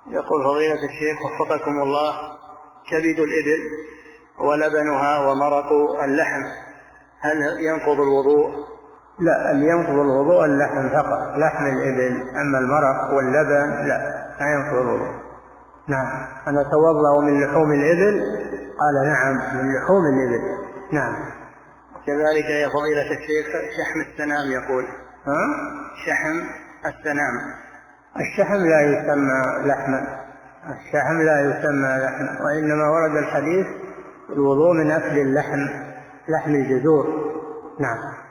يقول فضيلة الشيخ وفقكم الله، كبد الإبل ولبنها ومرق اللحم هل ينقض الوضوء؟ لا، اللي ينقض الوضوء اللحم فقط، لحم الإبل، أما المرق واللبن لا ينقض الوضوء. نعم. أنا أتوضأ من لحوم الإبل؟ قال نعم، من لحوم الإبل. نعم. كذلك يا فضيلة الشيخ شحم السنام يقول. شحم السنام. الشحم لا يسمى لحما، الشحم لا يسمى لحما، وإنما ورد الحديث الوضوء من أكل اللحم، لحم الجزور. نعم.